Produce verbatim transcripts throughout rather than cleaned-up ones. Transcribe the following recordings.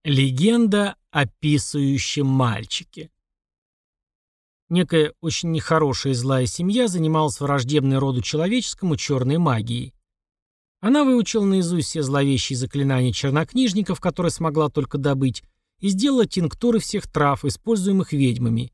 Легенда о писающем мальчике. Некая очень нехорошая и злая семья занималась враждебной роду человеческому черной магией. Она выучила наизусть все зловещие заклинания чернокнижников, которые смогла только добыть, и сделала тинктуры всех трав, используемых ведьмами.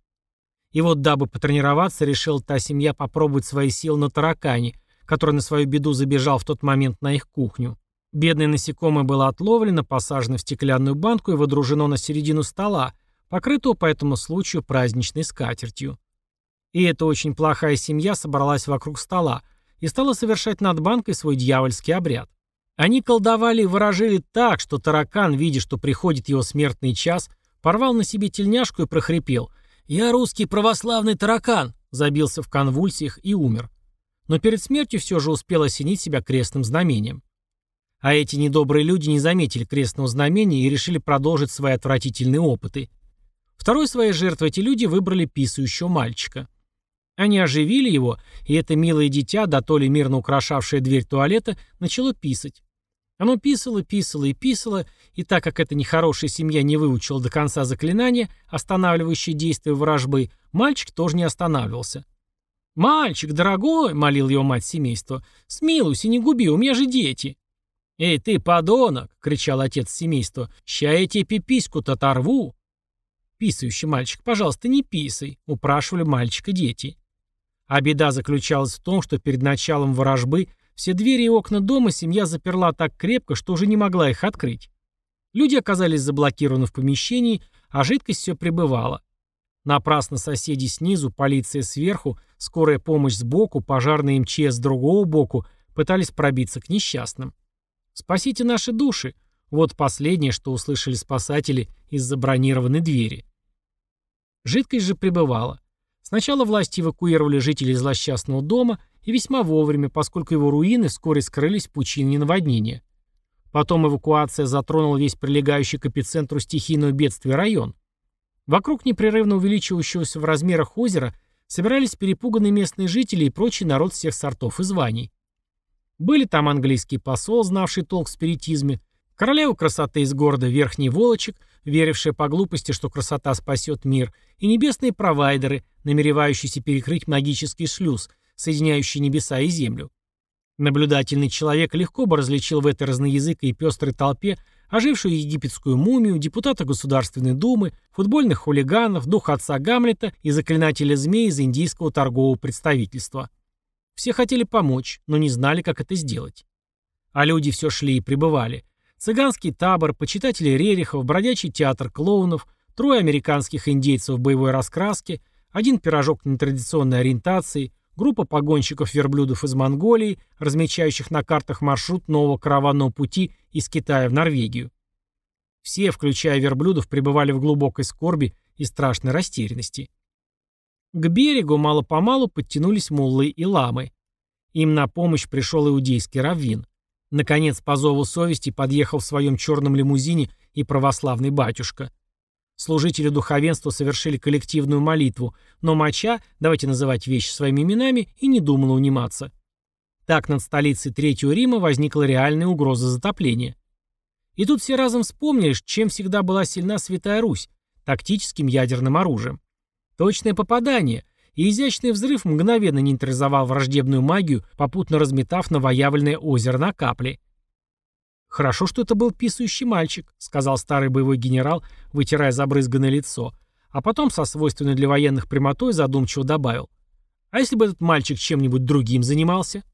И вот, дабы потренироваться, решила та семья попробовать свои силы на таракане, который на свою беду забежал в тот момент на их кухню. Бедное насекомое было отловлено, посажено в стеклянную банку и водружено на середину стола, покрытого по этому случаю праздничной скатертью. И эта очень плохая семья собралась вокруг стола и стала совершать над банкой свой дьявольский обряд. Они колдовали и ворожили так, что таракан, видя, что приходит его смертный час, порвал на себе тельняшку и прохрипел: «Я русский православный таракан!» забился в конвульсиях и умер. Но перед смертью все же успел осенить себя крестным знамением. А эти недобрые люди не заметили крестного знамения и решили продолжить свои отвратительные опыты. Второй своей жертвой эти люди выбрали писающего мальчика. Они оживили его, и это милое дитя, дотоле мирно украшавшее дверь туалета, начало писать. Оно писало, писало и писало, и так как эта нехорошая семья не выучила до конца заклинания, останавливающее действие ворожбы, мальчик тоже не останавливался. «Мальчик, дорогой!» — молил его мать семейства. «Смилуйся, не губи, у меня же дети!» «Эй, ты, подонок!» — кричал отец семейства. «Ща я тебе пипиську-то оторву!» «Писающий мальчик, пожалуйста, не писай!» — упрашивали мальчика дети. А беда заключалась в том, что перед началом ворожбы все двери и окна дома семья заперла так крепко, что уже не могла их открыть. Люди оказались заблокированы в помещении, а жидкость все прибывала. Напрасно соседи снизу, полиция сверху, скорая помощь сбоку, пожарный эм че эс с другого боку пытались пробиться к несчастным. «Спасите наши души!» — вот последнее, что услышали спасатели из забронированной двери. Жидкость же прибывала. Сначала власти эвакуировали жителей злосчастного дома, и весьма вовремя, поскольку его руины вскоре скрылись в пучине наводнения. Потом эвакуация затронула весь прилегающий к эпицентру стихийного бедствия район. Вокруг непрерывно увеличивающегося в размерах озера собирались перепуганные местные жители и прочий народ всех сортов и званий. Были там английский посол, знавший толк в спиритизме, королева красоты из города Верхний Волочек, верившая по глупости, что красота спасет мир, и небесные провайдеры, намеревающиеся перекрыть магический шлюз, соединяющий небеса и землю. Наблюдательный человек легко бы различил в этой разноязыкой и пестрой толпе ожившую египетскую мумию, депутата Государственной Думы, футбольных хулиганов, духа отца Гамлета и заклинателя змей из индийского торгового представительства. Все хотели помочь, но не знали, как это сделать. А люди все шли и прибывали. Цыганский табор, почитатели рерихов, бродячий театр клоунов, трое американских индейцев в боевой раскраске, один пирожок нетрадиционной ориентации, группа погонщиков-верблюдов из Монголии, размечающих на картах маршрут нового караванного пути из Китая в Норвегию. Все, включая верблюдов, пребывали в глубокой скорби и страшной растерянности. К берегу мало-помалу подтянулись муллы и ламы. Им на помощь пришел иудейский раввин. Наконец, по зову совести подъехал в своем черном лимузине и православный батюшка. Служители духовенства совершили коллективную молитву, но моча, давайте называть вещи своими именами, и не думала униматься. Так над столицей Третьего Рима возникла реальная угроза затопления. И тут все разом вспомнили, чем всегда была сильна Святая Русь – тактическим ядерным оружием. Точное попадание и изящный взрыв мгновенно нейтрализовал враждебную магию, попутно разметав новоявленное озеро на капли. «Хорошо, что это был писающий мальчик», — сказал старый боевой генерал, вытирая забрызганное лицо, а потом со свойственной для военных прямотой задумчиво добавил: «А если бы этот мальчик чем-нибудь другим занимался?»